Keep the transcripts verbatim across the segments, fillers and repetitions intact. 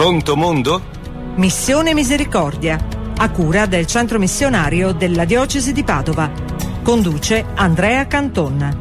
Pronto mondo? Missione Misericordia, a cura del Centro Missionario della Diocesi di Padova. Conduce Andrea Canton.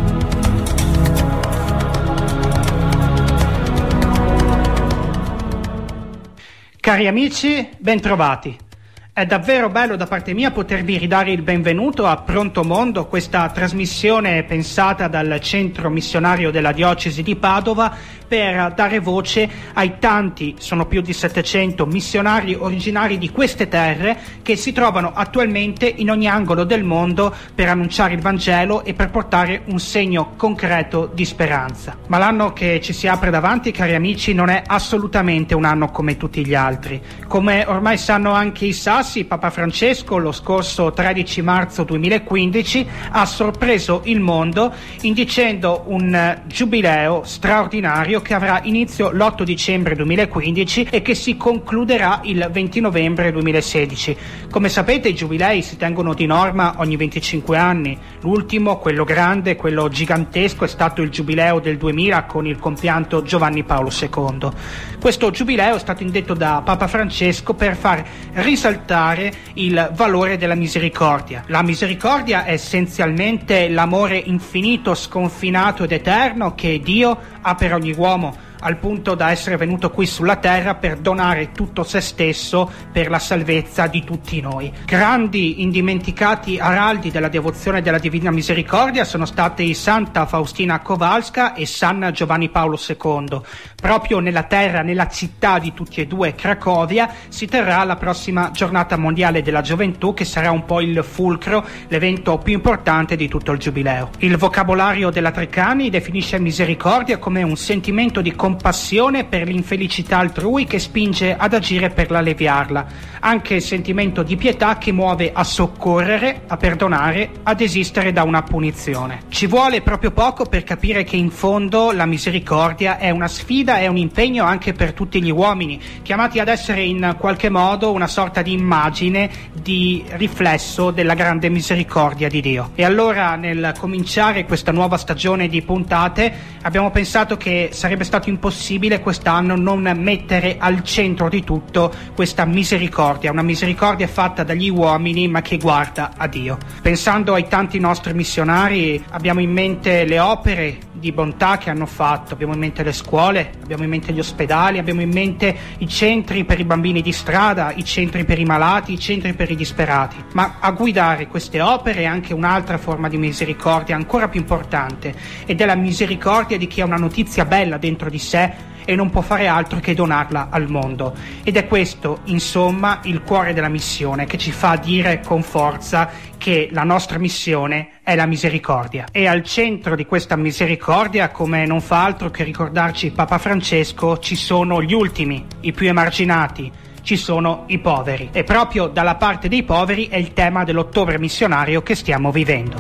Cari amici, bentrovati. È davvero bello da parte mia potervi ridare il benvenuto a Pronto Mondo, questa trasmissione pensata dal Centro Missionario della Diocesi di Padova per dare voce ai tanti, sono più di settecento missionari originari di queste terre che si trovano attualmente in ogni angolo del mondo per annunciare il Vangelo e per portare un segno concreto di speranza. Ma l'anno che ci si apre davanti, cari amici, non è assolutamente un anno come tutti gli altri. Come ormai sanno anche i sassi, Papa Francesco lo scorso tredici marzo duemilaquindici ha sorpreso il mondo indicendo un giubileo straordinario che avrà inizio l'otto dicembre duemilaquindici e che si concluderà il venti novembre duemilasedici. Come sapete, i giubilei si tengono di norma ogni venticinque anni. L'ultimo, quello grande, quello gigantesco, è stato il giubileo del duemila con il compianto Giovanni Paolo secondo. Questo giubileo è stato indetto da Papa Francesco per far risaltare il valore della misericordia. La misericordia è essenzialmente l'amore infinito, sconfinato ed eterno che Dio ha per ogni uomo, al punto da essere venuto qui sulla terra per donare tutto se stesso per la salvezza di tutti noi. Grandi, indimenticati araldi della devozione della Divina Misericordia sono stati Santa Faustina Kowalska e San Giovanni Paolo secondo. Proprio nella terra, nella città di tutti e due, Cracovia, si terrà la prossima giornata mondiale della gioventù, che sarà un po' il fulcro, l'evento più importante di tutto il giubileo. Il vocabolario della Treccani definisce misericordia come un sentimento di compassione per l'infelicità altrui che spinge ad agire per alleviarla, anche il sentimento di pietà che muove a soccorrere, a perdonare, ad desistere da una punizione. Ci vuole proprio poco per capire che in fondo la misericordia è una sfida, è un impegno anche per tutti gli uomini, chiamati ad essere in qualche modo una sorta di immagine, di riflesso della grande misericordia di Dio. E allora, nel cominciare questa nuova stagione di puntate, abbiamo pensato che sarebbe stato impossibile quest'anno non mettere al centro di tutto questa misericordia, una misericordia fatta dagli uomini ma che guarda a Dio. Pensando ai tanti nostri missionari, abbiamo in mente le opere di bontà che hanno fatto, abbiamo in mente le scuole, abbiamo in mente gli ospedali, abbiamo in mente i centri per i bambini di strada, i centri per i malati, i centri per i disperati. Ma a guidare queste opere è anche un'altra forma di misericordia ancora più importante, ed è la misericordia di chi ha una notizia bella dentro di sé e non può fare altro che donarla al mondo. Ed è questo, insomma, il cuore della missione, che ci fa dire con forza che la nostra missione è la misericordia. E al centro di questa misericordia, come non fa altro che ricordarci Papa Francesco, ci sono gli ultimi, i più emarginati, ci sono i poveri. E proprio dalla parte dei poveri è il tema dell'ottobre missionario che stiamo vivendo.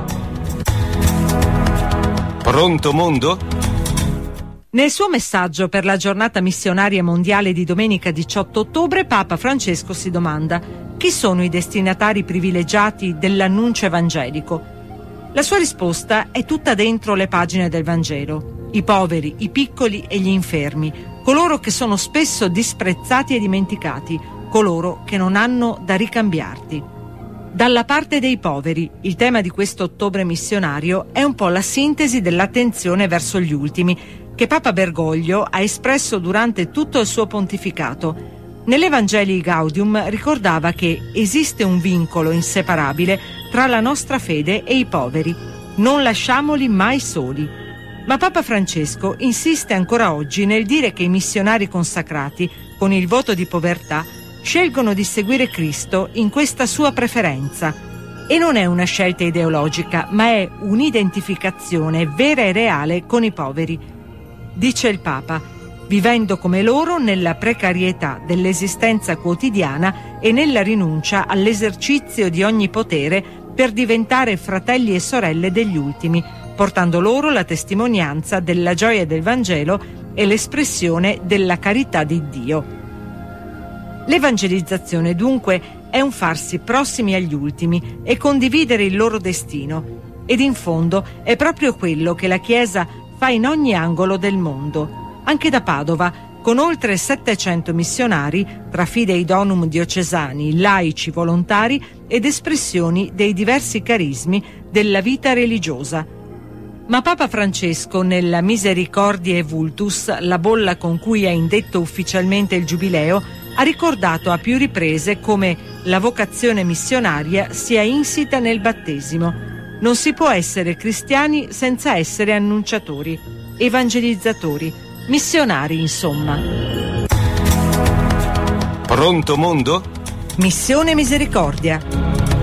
Pronto mondo? Nel suo messaggio per la giornata missionaria mondiale di domenica diciotto ottobre, Papa Francesco si domanda: chi sono i destinatari privilegiati dell'annuncio evangelico? La sua risposta è tutta dentro le pagine del Vangelo: i poveri, i piccoli e gli infermi, coloro che sono spesso disprezzati e dimenticati, coloro che non hanno da ricambiarti. Dalla parte dei poveri, il tema di questo ottobre missionario è un po' la sintesi dell'attenzione verso gli ultimi, che Papa Bergoglio ha espresso durante tutto il suo pontificato. Nell'Evangelii Gaudium ricordava che esiste un vincolo inseparabile tra la nostra fede e i poveri. Non lasciamoli mai soli. Ma Papa Francesco insiste ancora oggi nel dire che i missionari consacrati, con il voto di povertà, scelgono di seguire Cristo in questa sua preferenza. E non è una scelta ideologica, ma è un'identificazione vera e reale con i poveri. Dice il Papa, vivendo come loro nella precarietà dell'esistenza quotidiana e nella rinuncia all'esercizio di ogni potere per diventare fratelli e sorelle degli ultimi, portando loro la testimonianza della gioia del Vangelo e l'espressione della carità di Dio. L'evangelizzazione dunque è un farsi prossimi agli ultimi e condividere il loro destino, ed in fondo è proprio quello che la Chiesa fa in ogni angolo del mondo. Anche da Padova, con oltre settecento missionari tra fidei donum diocesani, laici, volontari ed espressioni dei diversi carismi della vita religiosa. Ma Papa Francesco, nella Misericordiae Vultus, la bolla con cui ha indetto ufficialmente il Giubileo, ha ricordato a più riprese come la vocazione missionaria sia insita nel battesimo. Non si può essere cristiani senza essere annunciatori, evangelizzatori, missionari, insomma. Pronto mondo? Missione Misericordia.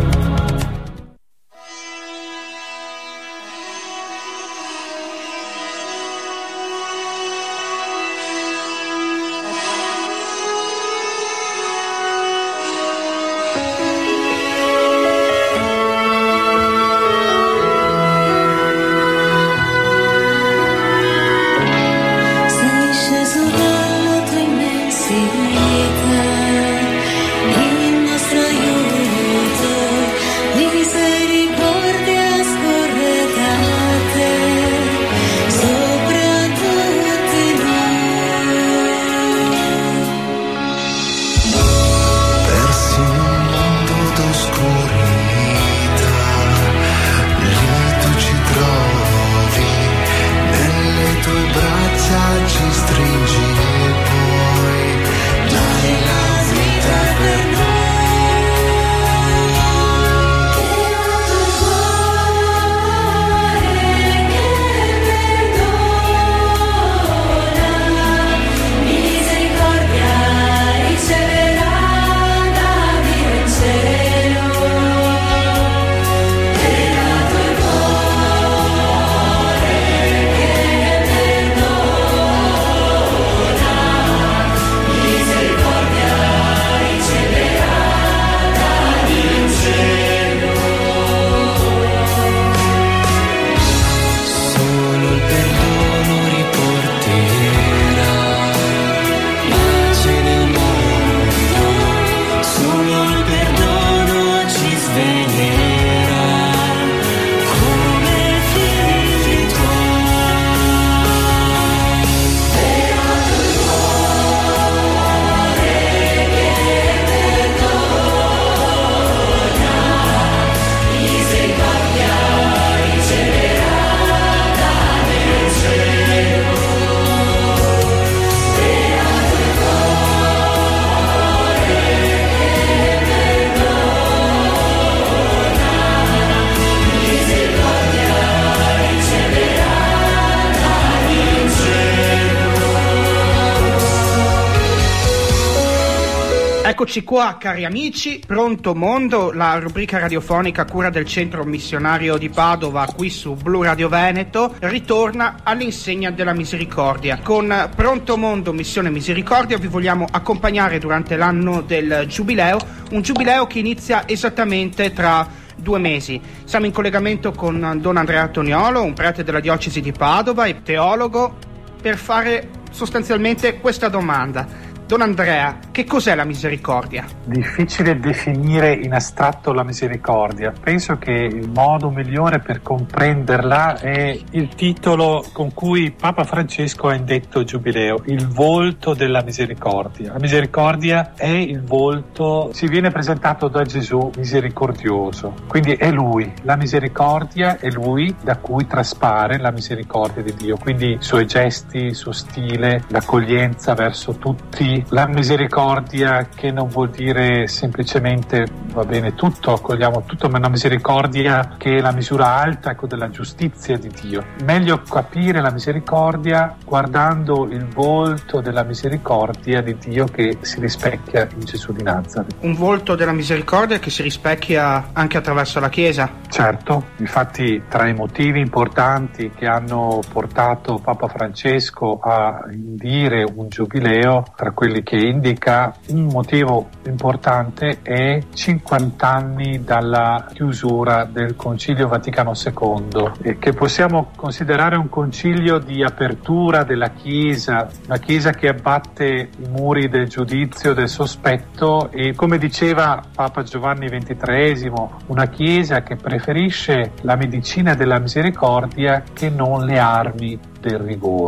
Eccoci qua, cari amici, Pronto Mondo, la rubrica radiofonica a cura del Centro Missionario di Padova qui su Blu Radio Veneto, ritorna all'insegna della misericordia. Con Pronto Mondo Missione Misericordia vi vogliamo accompagnare durante l'anno del Giubileo, un Giubileo che inizia esattamente tra due mesi. Siamo in collegamento con Don Andrea Toniolo, un prete della diocesi di Padova e teologo, per fare sostanzialmente questa domanda. Don Andrea, che cos'è la misericordia? Difficile definire in astratto la misericordia. Penso che il modo migliore per comprenderla è il titolo con cui Papa Francesco ha indetto il Giubileo, il volto della misericordia. La misericordia è il volto, ci viene presentato da Gesù misericordioso. Quindi è Lui, la misericordia è Lui da cui traspare la misericordia di Dio. Quindi i suoi gesti, il suo stile, l'accoglienza verso tutti, la misericordia che non vuol dire semplicemente va bene tutto, accogliamo tutto, ma una misericordia che è la misura alta, ecco, della giustizia di Dio. Meglio capire la misericordia guardando il volto della misericordia di Dio che si rispecchia in Gesù di Nazaret. Un volto della misericordia che si rispecchia anche attraverso la Chiesa. Certo, infatti tra i motivi importanti che hanno portato Papa Francesco a indire un giubileo, tra quelli che indica, un motivo importante è cinquanta anni dalla chiusura del Concilio Vaticano secondo, e che possiamo considerare un concilio di apertura della Chiesa, una Chiesa che abbatte i muri del giudizio, del sospetto, e come diceva Papa Giovanni ventitreesimo, una Chiesa che preferisce la medicina della misericordia che non le armi del rigore.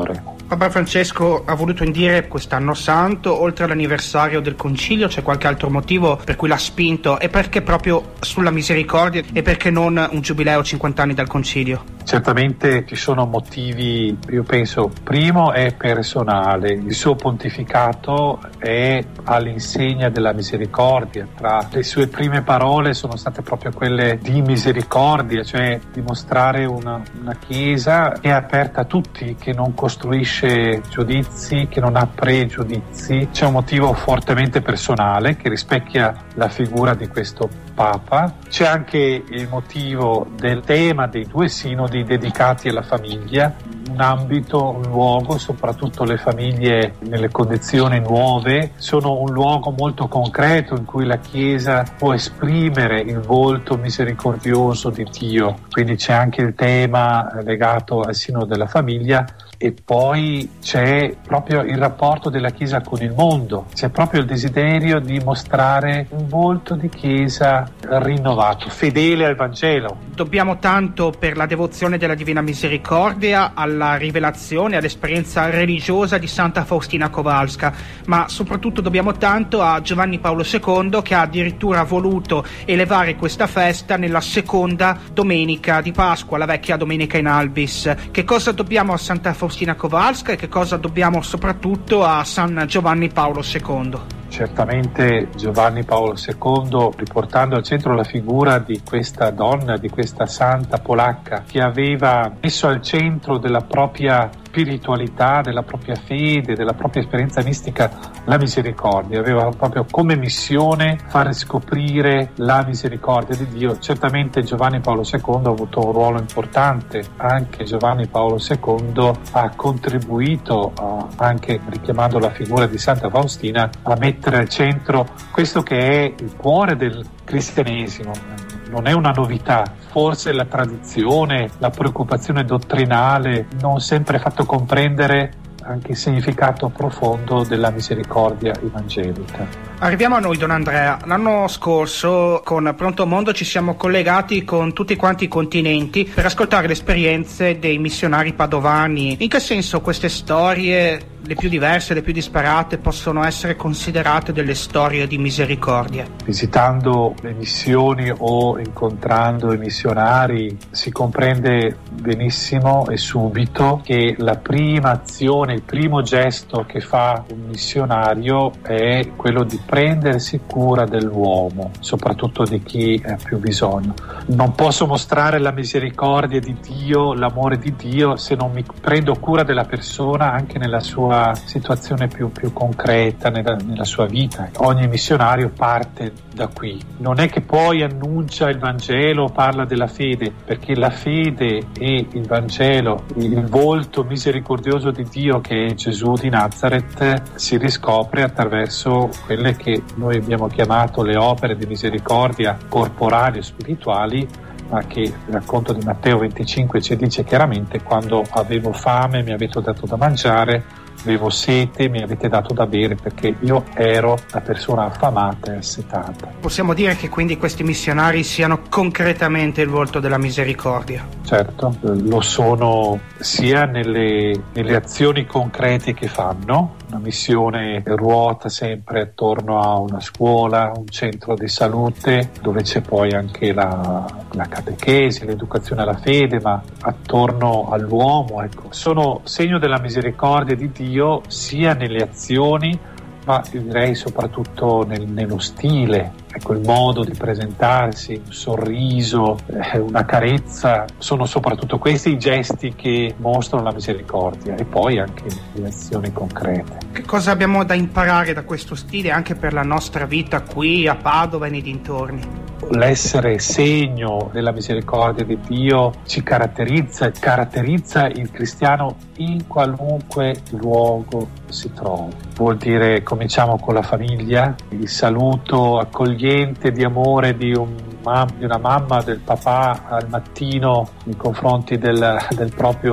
Papa Francesco ha voluto indire quest'anno santo, oltre all'anniversario del concilio, c'è qualche altro motivo per cui l'ha spinto? E perché proprio sulla misericordia e perché non un giubileo cinquanta anni dal concilio? Certamente ci sono motivi, io penso, primo è personale, il suo pontificato è all'insegna della misericordia, tra le sue prime parole sono state proprio quelle di misericordia, cioè dimostrare una, una Chiesa che è aperta a tutti, che non costruisce giudizi, che non ha pregiudizi. C'è un motivo fortemente personale che rispecchia la figura di questo Papa, c'è anche il motivo del tema dei due sinodi dedicati alla famiglia, un ambito, un luogo, soprattutto le famiglie nelle condizioni nuove, sono un luogo molto concreto in cui la Chiesa può esprimere il volto misericordioso di Dio, quindi c'è anche il tema legato al sinodo della famiglia. E poi c'è proprio il rapporto della Chiesa con il mondo, c'è proprio il desiderio di mostrare un volto di Chiesa rinnovato, fedele al Vangelo. Dobbiamo tanto per la devozione della Divina Misericordia alla rivelazione, all'esperienza religiosa di Santa Faustina Kowalska, ma soprattutto dobbiamo tanto a Giovanni Paolo secondo, che ha addirittura voluto elevare questa festa nella seconda domenica di Pasqua, la vecchia domenica in albis. Che cosa dobbiamo a Santa Faustina Kowalska e che cosa dobbiamo soprattutto a San Giovanni Paolo secondo? Certamente Giovanni Paolo secondo, riportando al centro la figura di questa donna, di questa santa polacca, che aveva messo al centro della propria spiritualità, della propria fede, della propria esperienza mistica la misericordia, aveva proprio come missione far scoprire la misericordia di Dio. Certamente Giovanni Paolo secondo ha avuto un ruolo importante, anche Giovanni Paolo secondo ha contribuito, a, anche richiamando la figura di Santa Faustina, a mettere al centro questo che è il cuore del cristianesimo. Non è una novità, forse la tradizione, la preoccupazione dottrinale non sempre ha fatto comprendere anche il significato profondo della misericordia evangelica. Arriviamo a noi, Don Andrea. L'anno scorso con Pronto Mondo ci siamo collegati con tutti quanti i continenti per ascoltare le esperienze dei missionari padovani. In che senso queste storie, le più diverse, le più disparate, possono essere considerate delle storie di misericordia? Visitando le missioni o incontrando i missionari si comprende benissimo e subito che la prima azione, il primo gesto che fa un missionario è quello di prendersi cura dell'uomo, soprattutto di chi ha più bisogno. Non posso mostrare la misericordia di Dio, l'amore di Dio, se non mi prendo cura della persona anche nella sua situazione più, più concreta, nella, nella sua vita. Ogni missionario parte da qui. Non è che poi annuncia il Vangelo, parla della fede, perché la fede e il Vangelo, il volto misericordioso di Dio che è Gesù di Nazareth, si riscopre attraverso quelle che noi abbiamo chiamato le opere di misericordia corporali o spirituali, ma che il racconto di Matteo venticinque ci dice chiaramente: quando avevo fame mi avete dato da mangiare, avevo sete mi avete dato da bere, perché io ero la persona affamata e assetata. Possiamo dire che quindi questi missionari siano concretamente il volto della misericordia? Certo, lo sono sia nelle, nelle azioni concrete che fanno. Una missione ruota sempre attorno a una scuola, un centro di salute, dove c'è poi anche la, la catechesi, l'educazione alla fede, ma attorno all'uomo, ecco. Sono segno della misericordia di Dio sia nelle azioni, ma direi soprattutto nel, nello stile, ecco, il modo di presentarsi, un sorriso, eh, una carezza, sono soprattutto questi i gesti che mostrano la misericordia, e poi anche le azioni concrete. Che cosa abbiamo da imparare da questo stile anche per la nostra vita qui a Padova e nei dintorni? L'essere segno della misericordia di Dio ci caratterizza, caratterizza il cristiano in qualunque luogo si trovi. Vuol dire, cominciamo con la famiglia, il saluto accogliente di amore di, un, di una mamma, del papà al mattino nei confronti del, del proprio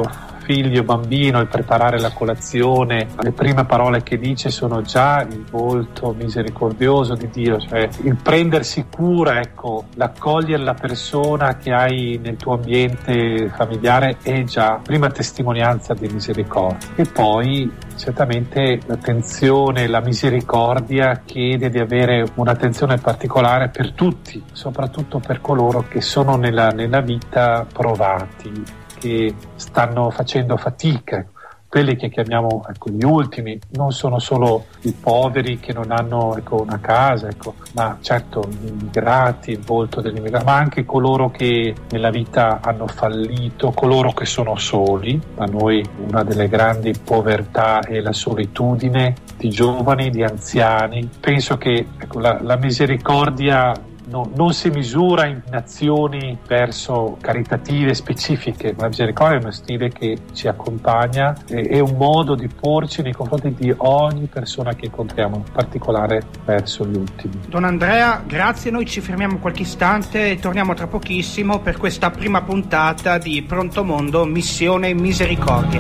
figlio bambino, il preparare la colazione, le prime parole che dice sono già il volto misericordioso di Dio, cioè il prendersi cura, ecco, l'accogliere la persona che hai nel tuo ambiente familiare è già prima testimonianza di misericordia. E poi certamente l'attenzione, la misericordia chiede di avere un'attenzione particolare per tutti, soprattutto per coloro che sono nella, nella vita provati, che stanno facendo fatica. Quelli che chiamiamo, ecco, gli ultimi non sono solo i poveri che non hanno, ecco, una casa, ecco, ma certo gli immigrati, il volto degli immigrati, ma anche coloro che nella vita hanno fallito, coloro che sono soli. Da noi una delle grandi povertà è la solitudine di giovani, di anziani. Penso che, ecco, la, la misericordia No, non si misura in azioni verso caritative specifiche, ma la misericordia è uno stile che ci accompagna, è, è un modo di porci nei confronti di ogni persona che incontriamo, in particolare verso gli ultimi. Don Andrea, grazie, noi ci fermiamo qualche istante e torniamo tra pochissimo per questa prima puntata di Pronto Mondo, Missione Misericordia.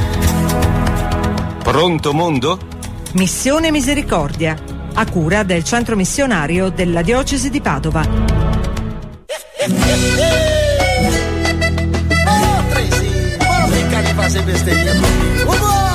Pronto Mondo? Missione Misericordia, a cura del centro missionario della diocesi di Padova. Oh, Tracy, bora brincar de fazer besteirinha comigo.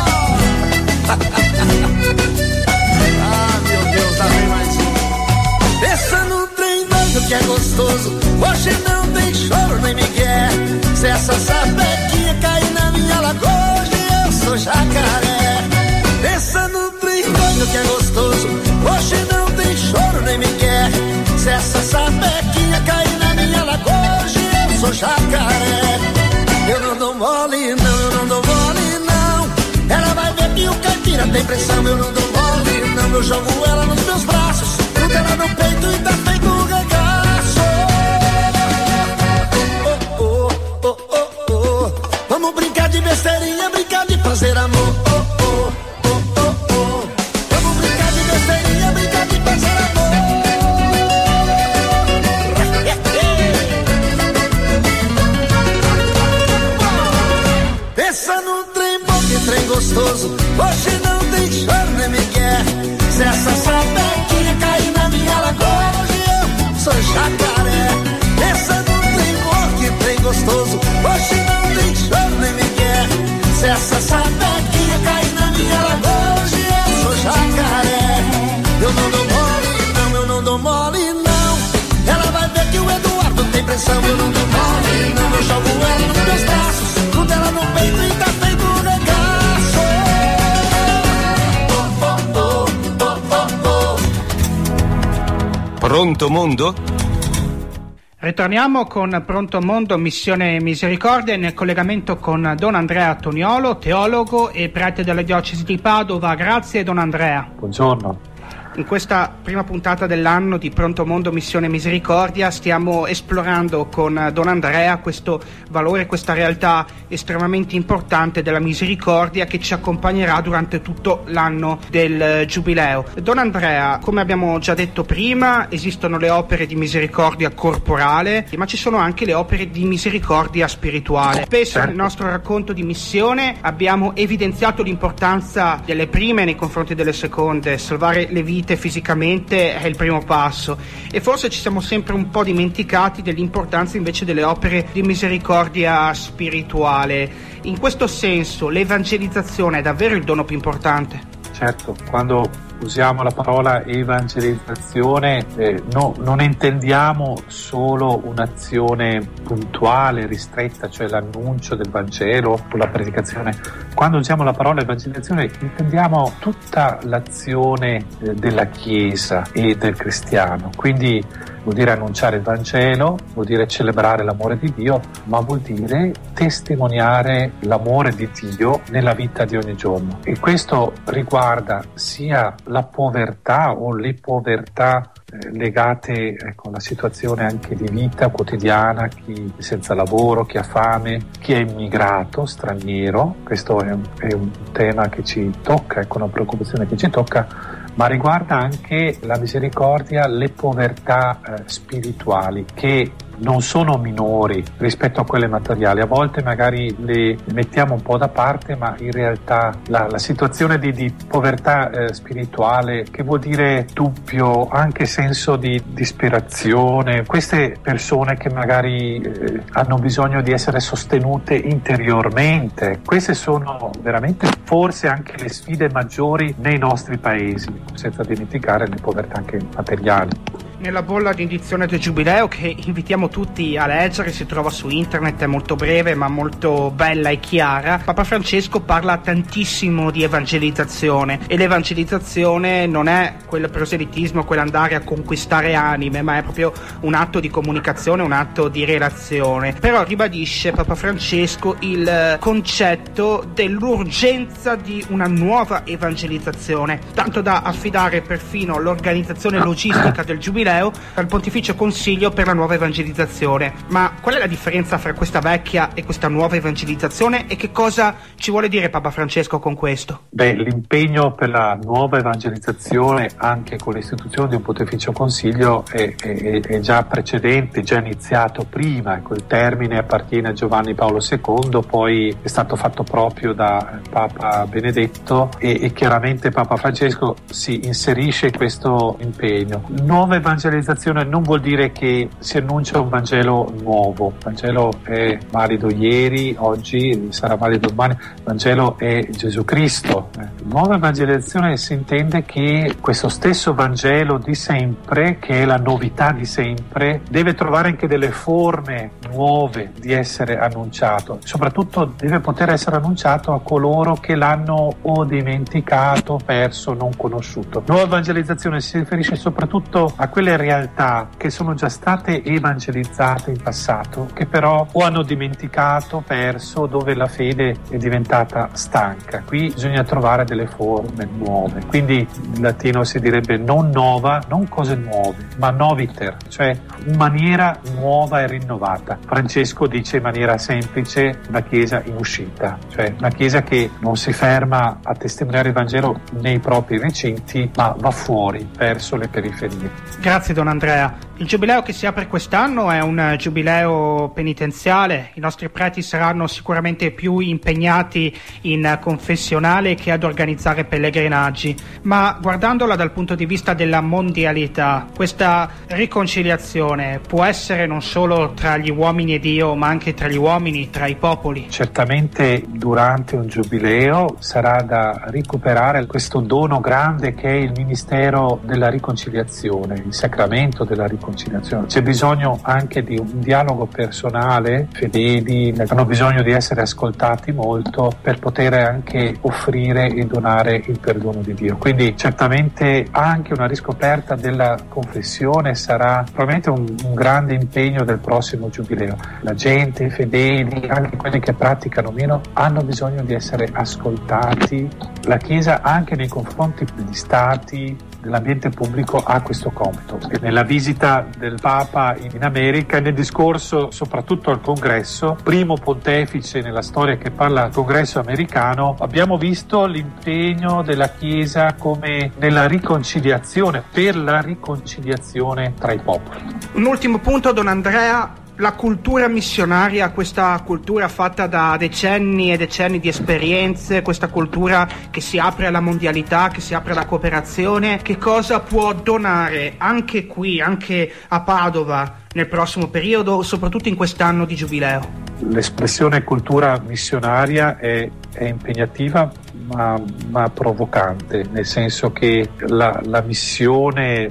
Ah, meu Deus, lá vem mais um. Pensa no trem doido que é gostoso, hoje não tem choro nem migué. Se essa sapequinha cair na minha lagoa, hoje eu sou jacaré. Pensa no trem doido que é gostoso, hoje não tem choro nem migué. Se essa sapequinha cair na minha lagoa, hoje eu sou jacaré. Eu não dou mole não, eu não dou mole não. Ela vai ver que o caipira tem pressão. Eu não dou mole não, eu jogo ela nos meus braços, tudo ela no peito e tá feito um regaço. Oh, oh, oh, oh, oh, oh. Vamos brincar de besteirinha, brincar de fazer amor. Oh, oh. Trem gostoso, hoje não tem choro nem migué. Se essa sapequinha cair na minha lagoa, hoje eu sou jacaré. Pensa no trem bom, que trem gostoso, hoje não tem choro nem migué. Se essa sapequinha cair na minha lagoa, hoje eu sou jacaré. Eu não dou mole não, eu não dou mole não. Ela vai ver que o Eduardo tem pressão. Eu não dou mole não, eu jogo ela nos meus braços, tudo ela no peito e tá feito um regaço. Pronto Mondo? Ritorniamo con Pronto Mondo, Missione Misericordia, in collegamento con Don Andrea Toniolo, teologo e prete della diocesi di Padova. Grazie Don Andrea. Buongiorno. In questa prima puntata dell'anno di Pronto Mondo Missione Misericordia stiamo esplorando con Don Andrea questo valore, questa realtà estremamente importante della misericordia che ci accompagnerà durante tutto l'anno del Giubileo. Don Andrea, come abbiamo già detto prima, esistono le opere di misericordia corporale, ma ci sono anche le opere di misericordia spirituale. Spesso nel nostro racconto di missione abbiamo evidenziato l'importanza delle prime nei confronti delle seconde. Salvare le vite fisicamente è il primo passo, e forse ci siamo sempre un po' dimenticati dell'importanza invece delle opere di misericordia spirituale. In questo senso l'evangelizzazione è davvero il dono più importante? Certo, quando usiamo la parola evangelizzazione eh, no, non intendiamo solo un'azione puntuale, ristretta, cioè l'annuncio del Vangelo o la predicazione. Quando usiamo la parola evangelizzazione intendiamo tutta l'azione eh, della Chiesa e del cristiano. Quindi vuol dire annunciare il Vangelo, vuol dire celebrare l'amore di Dio, ma vuol dire testimoniare l'amore di Dio nella vita di ogni giorno. E questo riguarda sia la povertà o le povertà eh, legate ecco, alla situazione anche di vita quotidiana, chi è senza lavoro, chi ha fame, chi è immigrato, straniero. Questo è un, è un tema che ci tocca, ecco, una preoccupazione che ci tocca, ma riguarda anche la misericordia, le povertà eh, spirituali che non sono minori rispetto a quelle materiali. A volte magari le mettiamo un po' da parte, ma in realtà la, la situazione di, di povertà eh, spirituale, che vuol dire dubbio, anche senso di disperazione, queste persone che magari eh, hanno bisogno di essere sostenute interiormente, queste sono veramente forse anche le sfide maggiori nei nostri paesi, senza dimenticare le povertà anche materiali. Nella bolla di edizione del Giubileo, che invitiamo tutti a leggere, si trova su internet, è molto breve ma molto bella e chiara, Papa Francesco parla tantissimo di evangelizzazione, e l'evangelizzazione non è quel proselitismo, quell'andare a conquistare anime, ma è proprio un atto di comunicazione, un atto di relazione. Però ribadisce Papa Francesco il concetto dell'urgenza di una nuova evangelizzazione, tanto da affidare perfino l'organizzazione logistica del Giubileo al Pontificio Consiglio per la nuova evangelizzazione. Ma qual è la differenza fra questa vecchia e questa nuova evangelizzazione, e che cosa ci vuole dire Papa Francesco con questo? Beh, l'impegno per la nuova evangelizzazione, anche con l'istituzione di un Pontificio Consiglio, è, è, è già precedente, già iniziato prima. Ecco, il termine appartiene a Giovanni Paolo secondo, poi è stato fatto proprio da Papa Benedetto, e, e chiaramente Papa Francesco si inserisce in questo impegno. Nuova evangelizzazione non vuol dire che si annuncia un Vangelo nuovo. Il Vangelo è valido ieri, oggi, sarà valido domani. Il Vangelo è Gesù Cristo. Nuova evangelizzazione si intende che questo stesso Vangelo di sempre, che è la novità di sempre, deve trovare anche delle forme nuove di essere annunciato. Soprattutto deve poter essere annunciato a coloro che l'hanno o dimenticato, perso, non conosciuto. Nuova evangelizzazione si riferisce soprattutto a quelle realtà che sono già state evangelizzate in passato, che però o hanno dimenticato, perso, dove la fede è diventata stanca. Qui bisogna trovare delle forme nuove. Quindi in latino si direbbe non nova, non cose nuove, ma noviter, cioè in maniera nuova e rinnovata. Francesco dice in maniera semplice una chiesa in uscita, cioè una chiesa che non si ferma a testimoniare il Vangelo nei propri recinti, ma va fuori, verso le periferie. Grazie Don Andrea. Il giubileo che si apre quest'anno è un giubileo penitenziale. I nostri preti saranno sicuramente più impegnati in confessionale che ad organizzare pellegrinaggi, ma guardandola dal punto di vista della mondialità, questa riconciliazione può essere non solo tra gli uomini e Dio, ma anche tra gli uomini, tra i popoli. Certamente durante un giubileo sarà da recuperare questo dono grande che è il ministero della riconciliazione, il sacramento della riconciliazione. C'è bisogno anche di un dialogo personale, fedeli hanno bisogno di essere ascoltati molto per poter anche offrire e donare il perdono di Dio. Quindi certamente anche una riscoperta della confessione sarà probabilmente un, un grande impegno del prossimo giubileo. La gente, i fedeli, anche quelli che praticano meno, hanno bisogno di essere ascoltati. La Chiesa anche nei confronti degli stati, dell'ambiente pubblico, ha questo compito. E nella visita del Papa in America, nel discorso soprattutto al Congresso, primo pontefice nella storia che parla al Congresso americano, abbiamo visto l'impegno della Chiesa come nella riconciliazione, per la riconciliazione tra i popoli. Un ultimo punto, Don Andrea. La cultura missionaria, questa cultura fatta da decenni e decenni di esperienze, questa cultura che si apre alla mondialità, che si apre alla cooperazione, che cosa può donare anche qui, anche a Padova, nel prossimo periodo, soprattutto in quest'anno di giubileo? L'espressione cultura missionaria è, è impegnativa ma, ma provocante, nel senso che la, la missione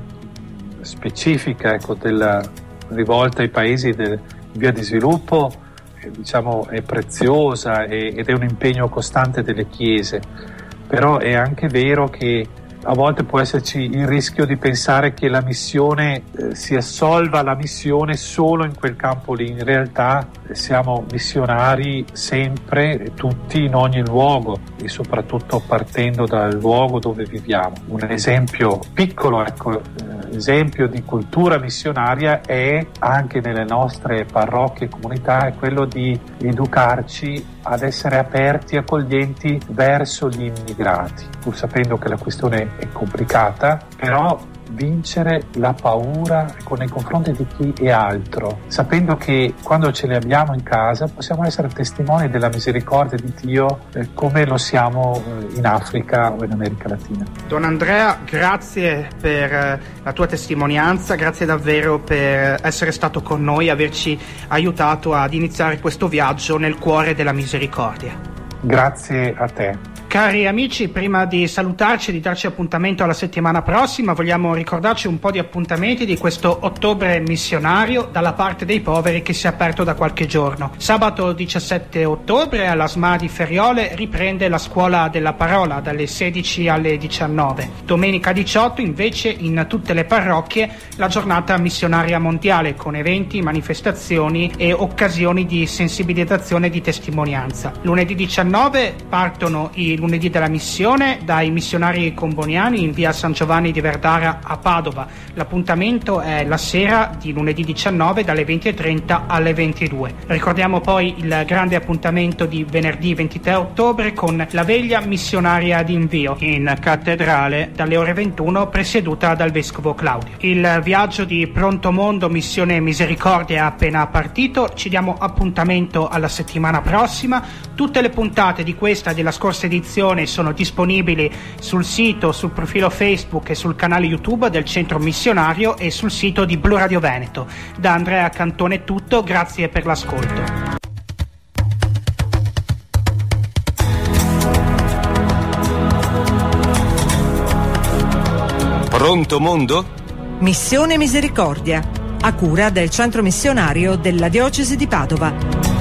specifica, ecco, della rivolta ai paesi in via di sviluppo, eh, diciamo, è preziosa e, ed è un impegno costante delle chiese, però è anche vero che a volte può esserci il rischio di pensare che la missione eh, si assolva la missione solo in quel campo lì. In realtà eh, siamo missionari sempre, tutti, in ogni luogo, e soprattutto partendo dal luogo dove viviamo. Un esempio piccolo, ecco, eh, esempio di cultura missionaria è anche nelle nostre parrocchie e comunità, è quello di educarci ad essere aperti e accoglienti verso gli immigrati, pur sapendo che la questione è complicata, però vincere la paura nei confronti di chi è altro, sapendo che quando ce le abbiamo in casa possiamo essere testimoni della misericordia di Dio eh, come lo siamo eh, in Africa o in America Latina. Don Andrea, grazie per eh, la tua testimonianza, grazie davvero per essere stato con noi e averci aiutato ad iniziare questo viaggio nel cuore della misericordia. Grazie a te. Cari amici, prima di salutarci e di darci appuntamento alla settimana prossima, vogliamo ricordarci un po' di appuntamenti di questo ottobre missionario dalla parte dei poveri che si è aperto da qualche giorno. Sabato diciassette ottobre alla S M A di Ferriole riprende la scuola della parola dalle sedici alle diciannove. Domenica diciotto invece in tutte le parrocchie la giornata missionaria mondiale con eventi, manifestazioni e occasioni di sensibilizzazione e di testimonianza. Lunedì diciannove partono i lunedì della missione dai missionari comboniani in via San Giovanni di Verdara a Padova. L'appuntamento è la sera di lunedì diciannove dalle venti e trenta alle ventidue. Ricordiamo poi il grande appuntamento di venerdì ventitré ottobre con la veglia missionaria d'invio in cattedrale dalle ore ventuno presieduta dal vescovo Claudio. Il viaggio di Pronto Mondo Missione Misericordia è appena partito, ci diamo appuntamento alla settimana prossima. Tutte le puntate di questa e della scorsa edizione sono disponibili sul sito, sul profilo Facebook e sul canale YouTube del Centro Missionario e sul sito di Blu Radio Veneto. Da Andrea Cantone è tutto, grazie per l'ascolto. Pronto Mondo? Missione Misericordia, a cura del Centro Missionario della Diocesi di Padova.